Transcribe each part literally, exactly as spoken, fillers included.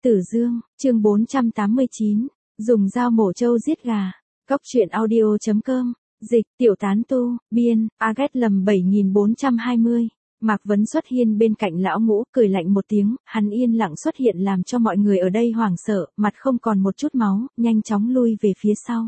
Tử Dương, chương bốn trăm tám mươi chín, dùng dao mổ trâu giết gà. Cóc truyện audio chấm com, dịch, tiểu tán tu, biên, Aget lầm bảy nghìn bốn trăm hai mươi. Mạc Vấn xuất hiện bên cạnh lão ngũ, cười lạnh một tiếng, hắn yên lặng xuất hiện làm cho mọi người ở đây hoảng sợ, mặt không còn một chút máu, nhanh chóng lui về phía sau.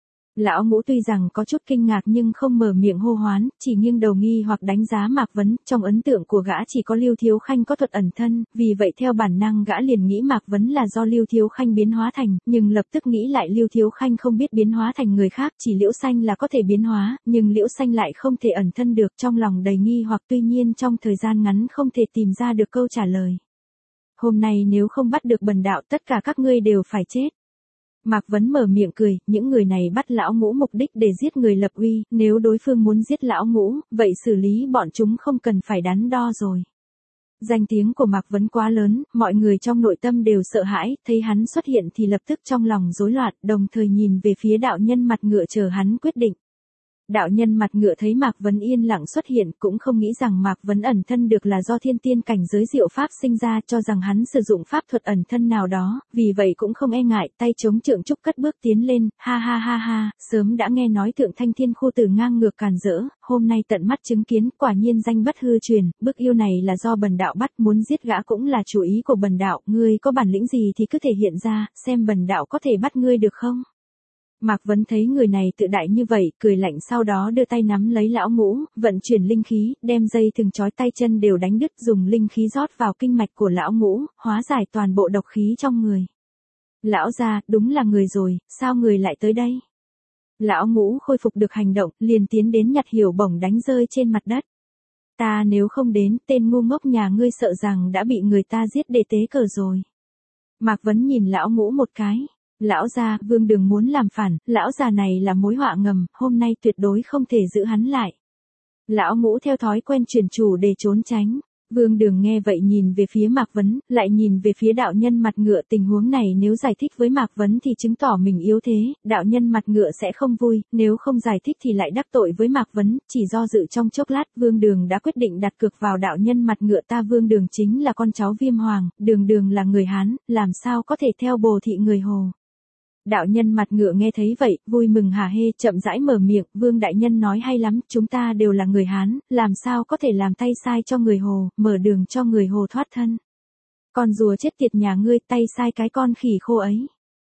Lão ngũ tuy rằng có chút kinh ngạc nhưng không mở miệng hô hoán, chỉ nghiêng đầu nghi hoặc đánh giá Mạc Vấn, trong ấn tượng của gã chỉ có Lưu Thiếu Khanh có thuật ẩn thân, vì vậy theo bản năng gã liền nghĩ Mạc Vấn là do Lưu Thiếu Khanh biến hóa thành, nhưng lập tức nghĩ lại Lưu Thiếu Khanh không biết biến hóa thành người khác, chỉ Liễu Xanh là có thể biến hóa, nhưng Liễu Xanh lại không thể ẩn thân được, trong lòng đầy nghi hoặc tuy nhiên trong thời gian ngắn không thể tìm ra được câu trả lời. Hôm nay nếu không bắt được bần đạo tất cả các ngươi đều phải chết. Mạc Vấn mở miệng cười, những người này bắt lão ngũ mục đích để giết người lập uy, nếu đối phương muốn giết lão ngũ, vậy xử lý bọn chúng không cần phải đắn đo rồi. Danh tiếng của Mạc Vấn quá lớn, mọi người trong nội tâm đều sợ hãi, thấy hắn xuất hiện thì lập tức trong lòng rối loạn, đồng thời nhìn về phía đạo nhân mặt ngựa chờ hắn quyết định. Đạo nhân mặt ngựa thấy Mạc Vấn yên lặng xuất hiện, cũng không nghĩ rằng Mạc Vấn ẩn thân được là do thiên tiên cảnh giới diệu pháp sinh ra, cho rằng hắn sử dụng pháp thuật ẩn thân nào đó, vì vậy cũng không e ngại, tay chống trượng trúc cất bước tiến lên, ha ha ha ha, sớm đã nghe nói Thượng Thanh Thiên Khu Tử ngang ngược càn rỡ, hôm nay tận mắt chứng kiến, quả nhiên danh bất hư truyền, bức yêu này là do bần đạo bắt, muốn giết gã cũng là chủ ý của bần đạo, ngươi có bản lĩnh gì thì cứ thể hiện ra, xem bần đạo có thể bắt ngươi được không? Mạc Vấn thấy người này tự đại như vậy, cười lạnh sau đó đưa tay nắm lấy lão ngũ, vận chuyển linh khí, đem dây thừng trói tay chân đều đánh đứt, dùng linh khí rót vào kinh mạch của lão ngũ, hóa giải toàn bộ độc khí trong người. Lão gia, đúng là người rồi, sao người lại tới đây? Lão ngũ khôi phục được hành động, liền tiến đến nhặt hiểu bổng đánh rơi trên mặt đất. Ta nếu không đến, tên ngu ngốc nhà ngươi sợ rằng đã bị người ta giết để tế cờ rồi. Mạc Vấn nhìn lão ngũ một cái. Lão gia, Vương Đường muốn làm phản, lão già này là mối họa ngầm, hôm nay tuyệt đối không thể giữ hắn lại. Lão ngũ theo thói quen chuyển chủ để trốn tránh. Vương Đường nghe vậy nhìn về phía Mạc Vấn, lại nhìn về phía đạo nhân mặt ngựa, tình huống này nếu giải thích với Mạc Vấn thì chứng tỏ mình yếu thế, đạo nhân mặt ngựa sẽ không vui, nếu không giải thích thì lại đắc tội với Mạc Vấn, chỉ do dự trong chốc lát, Vương Đường đã quyết định đặt cược vào đạo nhân mặt ngựa ta. Vương Đường chính là con cháu Viêm Hoàng, Đường Đường là người Hán, làm sao có thể theo bồ thị người Hồ. Đạo nhân mặt ngựa nghe thấy vậy, vui mừng hả hê, chậm rãi mở miệng, Vương đại nhân nói hay lắm, chúng ta đều là người Hán, làm sao có thể làm tay sai cho người Hồ, mở đường cho người Hồ thoát thân. Con rùa chết tiệt nhà ngươi, tay sai cái con khỉ khô ấy.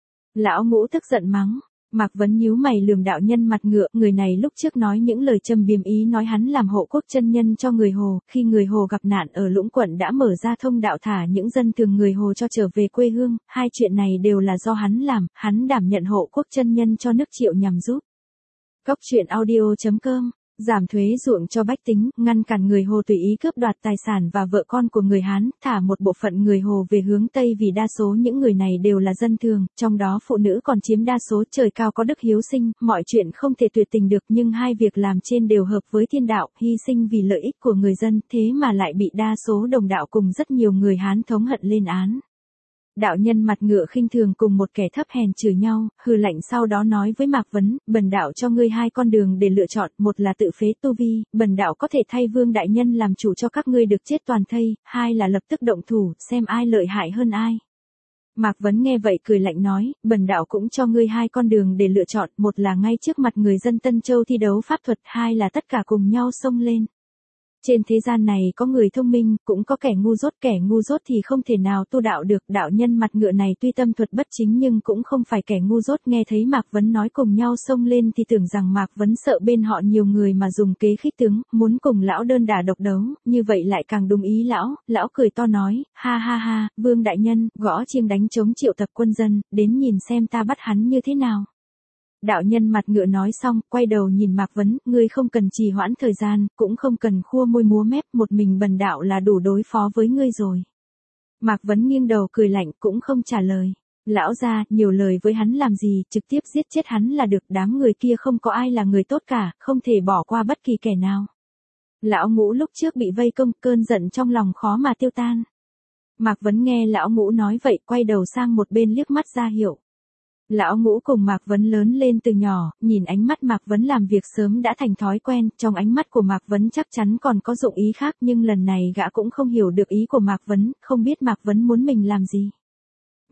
Lão ngũ tức giận mắng. Mạc Vấn nhíu mày lườm đạo nhân mặt ngựa, người này lúc trước nói những lời châm biếm ý nói hắn làm hộ quốc chân nhân cho người Hồ, khi người Hồ gặp nạn ở Lũng Quận đã mở ra thông đạo thả những dân thường người Hồ cho trở về quê hương, hai chuyện này đều là do hắn làm, hắn đảm nhận hộ quốc chân nhân cho nước Triệu nhằm giúp. Cóc truyện audio chấm com, giảm thuế ruộng cho bách tính, ngăn cản người Hồ tùy ý cướp đoạt tài sản và vợ con của người Hán, thả một bộ phận người Hồ về hướng Tây vì đa số những người này đều là dân thường, trong đó phụ nữ còn chiếm đa số. Trời cao có đức hiếu sinh, mọi chuyện không thể tuyệt tình được nhưng hai việc làm trên đều hợp với thiên đạo, hy sinh vì lợi ích của người dân, thế mà lại bị đa số đồng đạo cùng rất nhiều người Hán thống hận lên án. Đạo nhân mặt ngựa khinh thường cùng một kẻ thấp hèn chửi nhau, hừ lạnh sau đó nói với Mạc Vấn, bần đạo cho ngươi hai con đường để lựa chọn, một là tự phế tu vi, bần đạo có thể thay Vương đại nhân làm chủ cho các ngươi được chết toàn thây, hai là lập tức động thủ, xem ai lợi hại hơn ai. Mạc Vấn nghe vậy cười lạnh nói, bần đạo cũng cho ngươi hai con đường để lựa chọn, một là ngay trước mặt người dân Tân Châu thi đấu pháp thuật, hai là tất cả cùng nhau xông lên. Trên thế gian này có người thông minh, cũng có kẻ ngu dốt, kẻ ngu dốt thì không thể nào tu đạo được. Đạo nhân mặt ngựa này tuy tâm thuật bất chính nhưng cũng không phải kẻ ngu dốt, nghe thấy Mạc Vấn nói cùng nhau xông lên thì tưởng rằng Mạc Vấn sợ bên họ nhiều người mà dùng kế khích tướng, muốn cùng lão đơn đả độc đấu, như vậy lại càng đúng ý lão. Lão cười to nói, ha ha ha, Vương đại nhân, gõ chiêng đánh trống triệu tập quân dân, đến nhìn xem ta bắt hắn như thế nào. Đạo nhân mặt ngựa nói xong, quay đầu nhìn Mạc Vấn, ngươi không cần trì hoãn thời gian, cũng không cần khua môi múa mép, một mình bần đạo là đủ đối phó với ngươi rồi. Mạc Vấn nghiêng đầu cười lạnh, cũng không trả lời. Lão gia, nhiều lời với hắn làm gì, trực tiếp giết chết hắn là được, đám người kia không có ai là người tốt cả, không thể bỏ qua bất kỳ kẻ nào. Lão ngũ lúc trước bị vây công, cơn giận trong lòng khó mà tiêu tan. Mạc Vấn nghe lão ngũ nói vậy, quay đầu sang một bên liếc mắt ra hiệu. Lão ngũ cùng Mạc Vấn lớn lên từ nhỏ, nhìn ánh mắt Mạc Vấn làm việc sớm đã thành thói quen, trong ánh mắt của Mạc Vấn chắc chắn còn có dụng ý khác nhưng lần này gã cũng không hiểu được ý của Mạc Vấn, không biết Mạc Vấn muốn mình làm gì.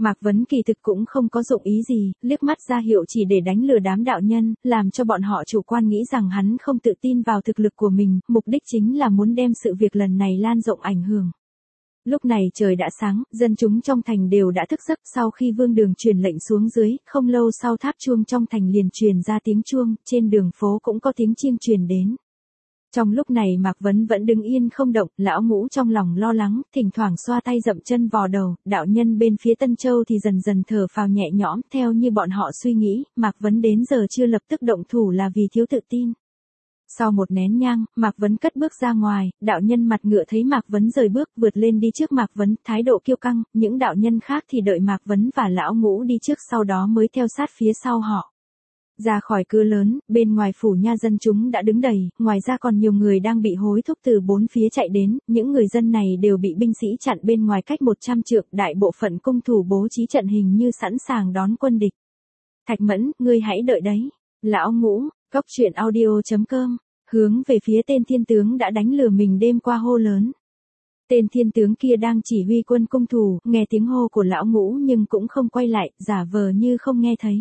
Mạc Vấn kỳ thực cũng không có dụng ý gì, liếc mắt ra hiệu chỉ để đánh lừa đám đạo nhân, làm cho bọn họ chủ quan nghĩ rằng hắn không tự tin vào thực lực của mình, mục đích chính là muốn đem sự việc lần này lan rộng ảnh hưởng. Lúc này trời đã sáng, dân chúng trong thành đều đã thức giấc, sau khi Vương Đường truyền lệnh xuống dưới, không lâu sau tháp chuông trong thành liền truyền ra tiếng chuông, trên đường phố cũng có tiếng chiêng truyền đến. Trong lúc này Mạc Vấn vẫn đứng yên không động, lão ngũ trong lòng lo lắng, thỉnh thoảng xoa tay dậm chân vò đầu, đạo nhân bên phía Tân Châu thì dần dần thở phào nhẹ nhõm, theo như bọn họ suy nghĩ, Mạc Vấn đến giờ chưa lập tức động thủ là vì thiếu tự tin. Sau một nén nhang, Mạc Vấn cất bước ra ngoài, đạo nhân mặt ngựa thấy Mạc Vấn rời bước vượt lên đi trước Mạc Vấn, thái độ kiêu căng, những đạo nhân khác thì đợi Mạc Vấn và lão ngũ đi trước sau đó mới theo sát phía sau họ. Ra khỏi cửa lớn, bên ngoài phủ nha dân chúng đã đứng đầy, ngoài ra còn nhiều người đang bị hối thúc từ bốn phía chạy đến, những người dân này đều bị binh sĩ chặn bên ngoài cách một trăm trượng, đại bộ phận cung thủ bố trí trận hình như sẵn sàng đón quân địch. Thạch Mẫn, ngươi hãy đợi đấy. Lão ngũ, cốc truyện audio chấm com, hướng về phía tên thiên tướng đã đánh lừa mình đêm qua hô lớn. Tên thiên tướng kia đang chỉ huy quân cung thủ, nghe tiếng hô của lão ngũ nhưng cũng không quay lại, giả vờ như không nghe thấy.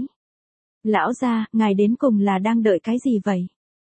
Lão gia, ngài đến cùng là đang đợi cái gì vậy?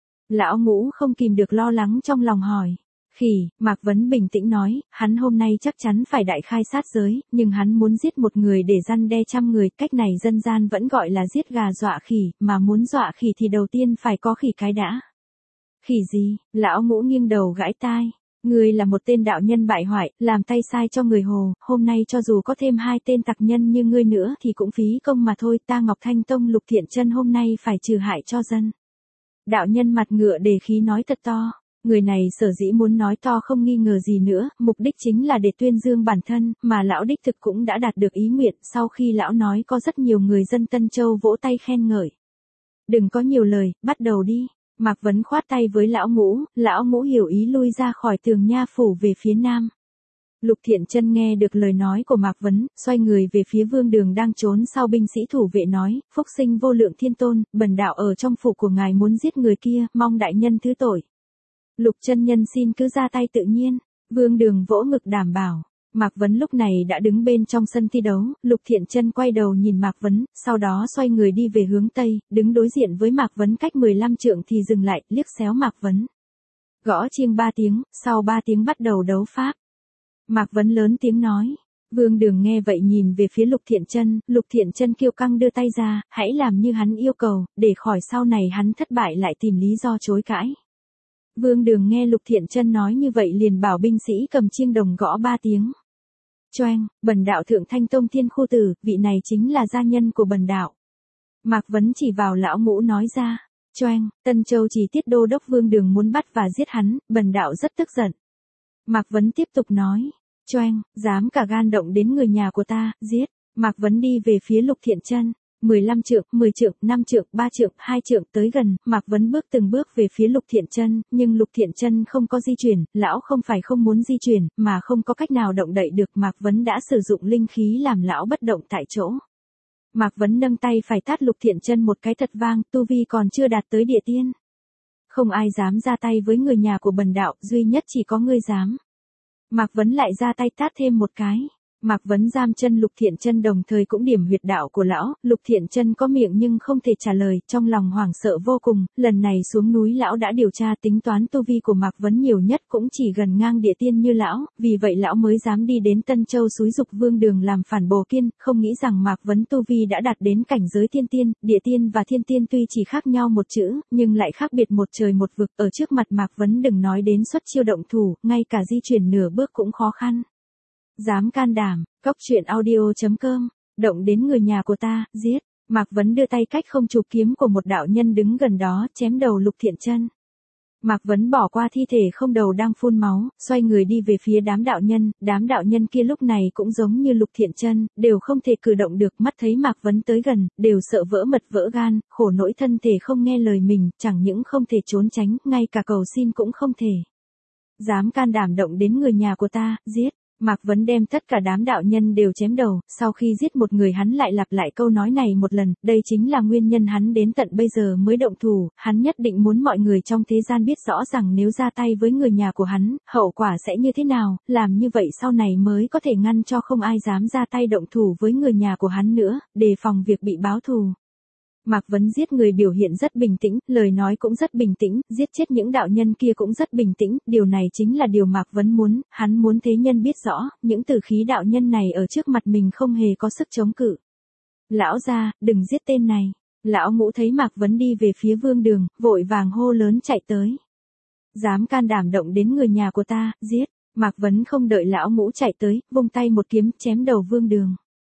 Lão ngũ không kìm được lo lắng trong lòng hỏi. Khỉ, Mạc Vấn bình tĩnh nói, hắn hôm nay chắc chắn phải đại khai sát giới, nhưng hắn muốn giết một người để răn đe trăm người, cách này dân gian vẫn gọi là giết gà dọa khỉ, mà muốn dọa khỉ thì đầu tiên phải có khỉ cái đã. Khỉ gì? Lão ngũ nghiêng đầu gãi tai. Ngươi là một tên đạo nhân bại hoại, làm tay sai cho người Hồ, hôm nay cho dù có thêm hai tên tặc nhân như ngươi nữa thì cũng phí công mà thôi, ta Ngọc Thanh Tông Lục Thiện Chân hôm nay phải trừ hại cho dân. Đạo nhân mặt ngựa đề khí nói thật to, người này sở dĩ muốn nói to không nghi ngờ gì nữa, mục đích chính là để tuyên dương bản thân, mà lão đích thực cũng đã đạt được ý nguyện, sau khi lão nói có rất nhiều người dân Tân Châu vỗ tay khen ngợi. Đừng có nhiều lời, bắt đầu đi. Mạc Vấn khoát tay với lão ngũ, lão ngũ hiểu ý lui ra khỏi tường nha phủ về phía nam. Lục Thiện Chân nghe được lời nói của Mạc Vấn, xoay người về phía Vương Đường đang trốn sau binh sĩ thủ vệ nói, phúc sinh vô lượng thiên tôn, bần đạo ở trong phủ của ngài muốn giết người kia, mong đại nhân thứ tội. Lục chân nhân xin cứ ra tay tự nhiên, Vương Đường vỗ ngực đảm bảo. Mạc Vấn lúc này đã đứng bên trong sân thi đấu, Lục Thiện Chân quay đầu nhìn Mạc Vấn, sau đó xoay người đi về hướng Tây, đứng đối diện với Mạc Vấn cách mười lăm trượng thì dừng lại, liếc xéo Mạc Vấn. Gõ chiêng ba tiếng, sau ba tiếng bắt đầu đấu pháp. Mạc Vấn lớn tiếng nói. Vương Đường nghe vậy nhìn về phía Lục Thiện Chân, Lục Thiện Chân kiêu căng đưa tay ra, hãy làm như hắn yêu cầu, để khỏi sau này hắn thất bại lại tìm lý do chối cãi. Vương Đường nghe Lục Thiện Chân nói như vậy liền bảo binh sĩ cầm chiêng đồng gõ ba tiếng. Choeng, bần đạo Thượng Thanh Tông Thiên Khu Tử, vị này chính là gia nhân của bần đạo. Mạc Vấn chỉ vào lão ngũ nói ra. Choeng, Tân Châu Chỉ Tiết Đô đốc Vương Đường muốn bắt và giết hắn, bần đạo rất tức giận. Mạc Vấn tiếp tục nói. Choeng, dám cả gan động đến người nhà của ta, giết. Mạc Vấn đi về phía Lục Thiện Chân. mười lăm trượng, mười trượng, năm trượng, ba trượng, hai trượng tới gần, Mạc Vấn bước từng bước về phía Lục Thiện Chân, nhưng Lục Thiện Chân không có di chuyển, lão không phải không muốn di chuyển, mà không có cách nào động đậy được, Mạc Vấn đã sử dụng linh khí làm lão bất động tại chỗ. Mạc Vấn nâng tay phải tát Lục Thiện Chân một cái thật vang, tu vi còn chưa đạt tới địa tiên. Không ai dám ra tay với người nhà của bần đạo, duy nhất chỉ có ngươi dám. Mạc Vấn lại ra tay tát thêm một cái. Mạc Vấn giam chân Lục Thiện Chân đồng thời cũng điểm huyệt đạo của lão, Lục Thiện Chân có miệng nhưng không thể trả lời, trong lòng hoảng sợ vô cùng, lần này xuống núi lão đã điều tra tính toán tu vi của Mạc Vấn nhiều nhất cũng chỉ gần ngang địa tiên như lão, vì vậy lão mới dám đi đến Tân Châu xúi dục Vương Đường làm phản bồ kiên, không nghĩ rằng Mạc Vấn tu vi đã đạt đến cảnh giới thiên tiên, địa tiên và thiên tiên tuy chỉ khác nhau một chữ, nhưng lại khác biệt một trời một vực, ở trước mặt Mạc Vấn đừng nói đến xuất chiêu động thủ, ngay cả di chuyển nửa bước cũng khó khăn. Dám can đảm, cốc truyện audio chấm com, động đến người nhà của ta, giết. Mạc Vấn đưa tay cách không chụp kiếm của một đạo nhân đứng gần đó, chém đầu Lục Thiện Chân. Mạc Vấn bỏ qua thi thể không đầu đang phun máu, xoay người đi về phía đám đạo nhân, đám đạo nhân kia lúc này cũng giống như Lục Thiện Chân, đều không thể cử động được, mắt thấy Mạc Vấn tới gần, đều sợ vỡ mật vỡ gan, khổ nỗi thân thể không nghe lời mình, chẳng những không thể trốn tránh, ngay cả cầu xin cũng không thể. Dám can đảm động đến người nhà của ta, giết. Mạc Vấn đem tất cả đám đạo nhân đều chém đầu, sau khi giết một người hắn lại lặp lại câu nói này một lần, đây chính là nguyên nhân hắn đến tận bây giờ mới động thủ, hắn nhất định muốn mọi người trong thế gian biết rõ rằng nếu ra tay với người nhà của hắn, hậu quả sẽ như thế nào, làm như vậy sau này mới có thể ngăn cho không ai dám ra tay động thủ với người nhà của hắn nữa, đề phòng việc bị báo thù. Mạc Vấn giết người biểu hiện rất bình tĩnh, lời nói cũng rất bình tĩnh, giết chết những đạo nhân kia cũng rất bình tĩnh, điều này chính là điều Mạc Vấn muốn, hắn muốn thế nhân biết rõ, những tử khí đạo nhân này ở trước mặt mình không hề có sức chống cự. Lão gia, đừng giết tên này. Lão Ngũ thấy Mạc Vấn đi về phía Vương Đường, vội vàng hô lớn chạy tới. Dám can đảm động đến người nhà của ta, giết. Mạc Vấn không đợi Lão Ngũ chạy tới, vung tay một kiếm chém đầu Vương Đường.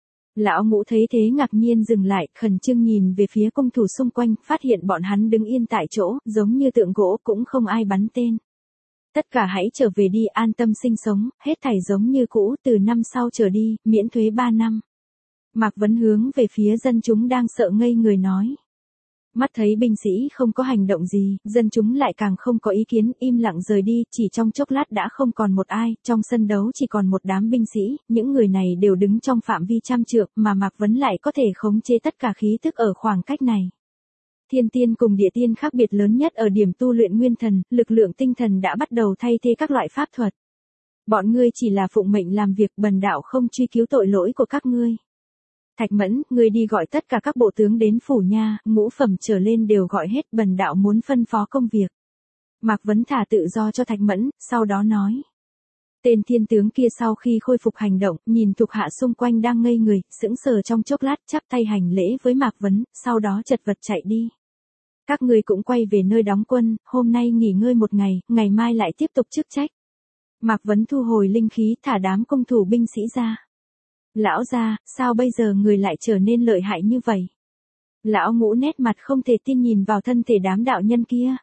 Lão Ngũ thấy thế ngạc nhiên dừng lại, khẩn trương nhìn về phía cung thủ xung quanh, phát hiện bọn hắn đứng yên tại chỗ, giống như tượng gỗ, cũng không ai bắn tên. Tất cả hãy trở về đi, an tâm sinh sống, hết thảy giống như cũ, từ năm sau trở đi, miễn thuế ba năm. Mạc Vấn hướng về phía dân chúng đang sợ ngây người nói. Mắt thấy binh sĩ không có hành động gì, dân chúng lại càng không có ý kiến, im lặng rời đi, chỉ trong chốc lát đã không còn một ai, trong sân đấu chỉ còn một đám binh sĩ, những người này đều đứng trong phạm vi trăm trượng, mà Mạc Vấn lại có thể khống chế tất cả khí tức ở khoảng cách này. Thiên tiên cùng địa tiên khác biệt lớn nhất ở điểm tu luyện nguyên thần, lực lượng tinh thần đã bắt đầu thay thế các loại pháp thuật. Bọn ngươi chỉ là phụng mệnh làm việc, bần đạo không truy cứu tội lỗi của các ngươi. Thạch Mẫn, ngươi đi gọi tất cả các bộ tướng đến phủ nha, ngũ phẩm trở lên đều gọi hết, bần đạo muốn phân phó công việc. Mạc Vấn thả tự do cho Thạch Mẫn, sau đó nói. Tên thiên tướng kia sau khi khôi phục hành động, nhìn thuộc hạ xung quanh đang ngây người, sững sờ trong chốc lát, chắp tay hành lễ với Mạc Vấn, sau đó chật vật chạy đi. Các ngươi cũng quay về nơi đóng quân, hôm nay nghỉ ngơi một ngày, ngày mai lại tiếp tục chức trách. Mạc Vấn thu hồi linh khí, thả đám công thủ binh sĩ ra. Lão gia, sao bây giờ người lại trở nên lợi hại như vậy? Lão Ngũ nét mặt không thể tin nhìn vào thân thể đám đạo nhân kia.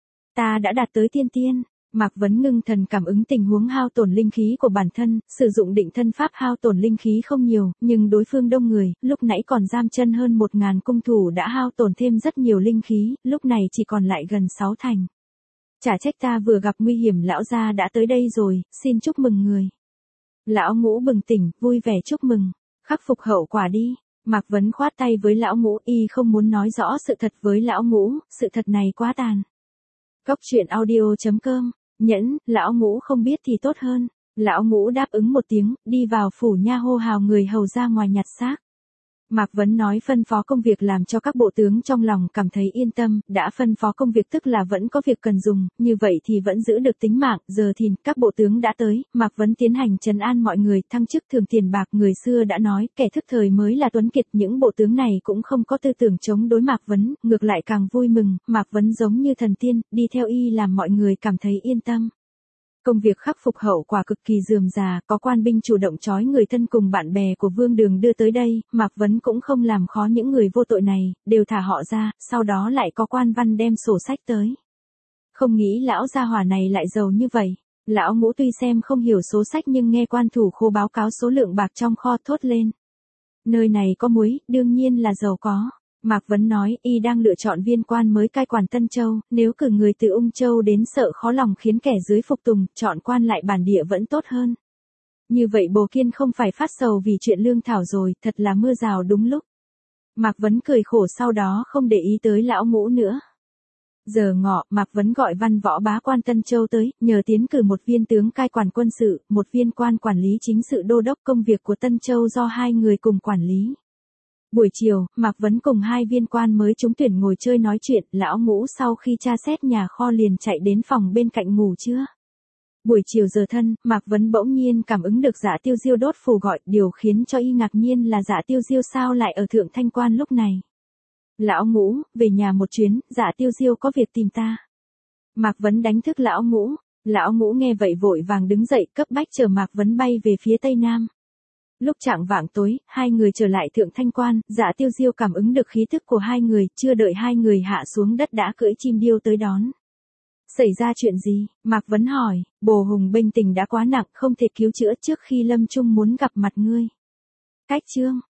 Ta đã đạt tới tiên tiên. Mạc Vấn ngưng thần cảm ứng tình huống hao tổn linh khí của bản thân, sử dụng định thân pháp hao tổn linh khí không nhiều, nhưng đối phương đông người, lúc nãy còn giam chân hơn một ngàn cung thủ đã hao tổn thêm rất nhiều linh khí, lúc này chỉ còn lại gần sáu thành. Chả trách ta vừa gặp nguy hiểm, lão gia đã tới đây rồi, xin chúc mừng người. Lão Ngũ bừng tỉnh, vui vẻ chúc mừng, khắc phục hậu quả đi. Mạc Vấn khoát tay với Lão Ngũ, y không muốn nói rõ sự thật với Lão Ngũ, sự thật này quá tàn. Cốc truyện audio chấm com, nhẫn, Lão Ngũ không biết thì tốt hơn. Lão Ngũ đáp ứng một tiếng, đi vào phủ nha hô hào người hầu ra ngoài nhặt xác. Mạc Vấn nói phân phó công việc làm cho các bộ tướng trong lòng cảm thấy yên tâm, đã phân phó công việc tức là vẫn có việc cần dùng, như vậy thì vẫn giữ được tính mạng, giờ thì các bộ tướng đã tới, Mạc Vấn tiến hành trấn an mọi người, thăng chức thường tiền bạc, người xưa đã nói, kẻ thức thời mới là tuấn kiệt, những bộ tướng này cũng không có tư tưởng chống đối Mạc Vấn, ngược lại càng vui mừng, Mạc Vấn giống như thần tiên, đi theo y làm mọi người cảm thấy yên tâm. Công việc khắc phục hậu quả cực kỳ rườm rà, có quan binh chủ động trói người thân cùng bạn bè của Vương Đường đưa tới đây, Mạc Vấn cũng không làm khó những người vô tội này, đều thả họ ra, sau đó lại có quan văn đem sổ sách tới. Không nghĩ lão gia hỏa này lại giàu như vậy. Lão Ngũ tuy xem không hiểu số sách nhưng nghe quan thủ khô báo cáo số lượng bạc trong kho thốt lên. Nơi này có muối, đương nhiên là giàu có. Mạc Vấn nói, y đang lựa chọn viên quan mới cai quản Tân Châu, nếu cử người từ Ung Châu đến sợ khó lòng khiến kẻ dưới phục tùng, chọn quan lại bản địa vẫn tốt hơn. Như vậy Bồ Kiên không phải phát sầu vì chuyện lương thảo rồi, thật là mưa rào đúng lúc. Mạc Vấn cười khổ sau đó không để ý tới Lão Ngũ nữa. Giờ ngọ, Mạc Vấn gọi văn võ bá quan Tân Châu tới, nhờ tiến cử một viên tướng cai quản quân sự, một viên quan quản lý chính sự đô đốc công việc của Tân Châu do hai người cùng quản lý. Buổi chiều, Mạc Vấn cùng hai viên quan mới trúng tuyển ngồi chơi nói chuyện, Lão Ngũ sau khi tra xét nhà kho liền chạy đến phòng bên cạnh ngủ trưa. Buổi chiều giờ thân, Mạc Vấn bỗng nhiên cảm ứng được Dạ Tiêu Diêu đốt phù gọi, điều khiến cho y ngạc nhiên là Dạ Tiêu Diêu sao lại ở Thượng Thanh Quan lúc này. Lão Ngũ, về nhà một chuyến, Dạ Tiêu Diêu có việc tìm ta. Mạc Vấn đánh thức Lão Ngũ, Lão Ngũ nghe vậy vội vàng đứng dậy cấp bách chờ Mạc Vấn bay về phía Tây Nam. Lúc chạng vạng tối, hai người trở lại Thượng Thanh Quan, Dạ Tiêu Diêu cảm ứng được khí thức của hai người, chưa đợi hai người hạ xuống đất đã cưỡi chim điêu tới đón. Xảy ra chuyện gì? Mạc Vấn hỏi, Bồ Hùng bệnh tình đã quá nặng, không thể cứu chữa trước khi lâm chung muốn gặp mặt ngươi. Cách chương.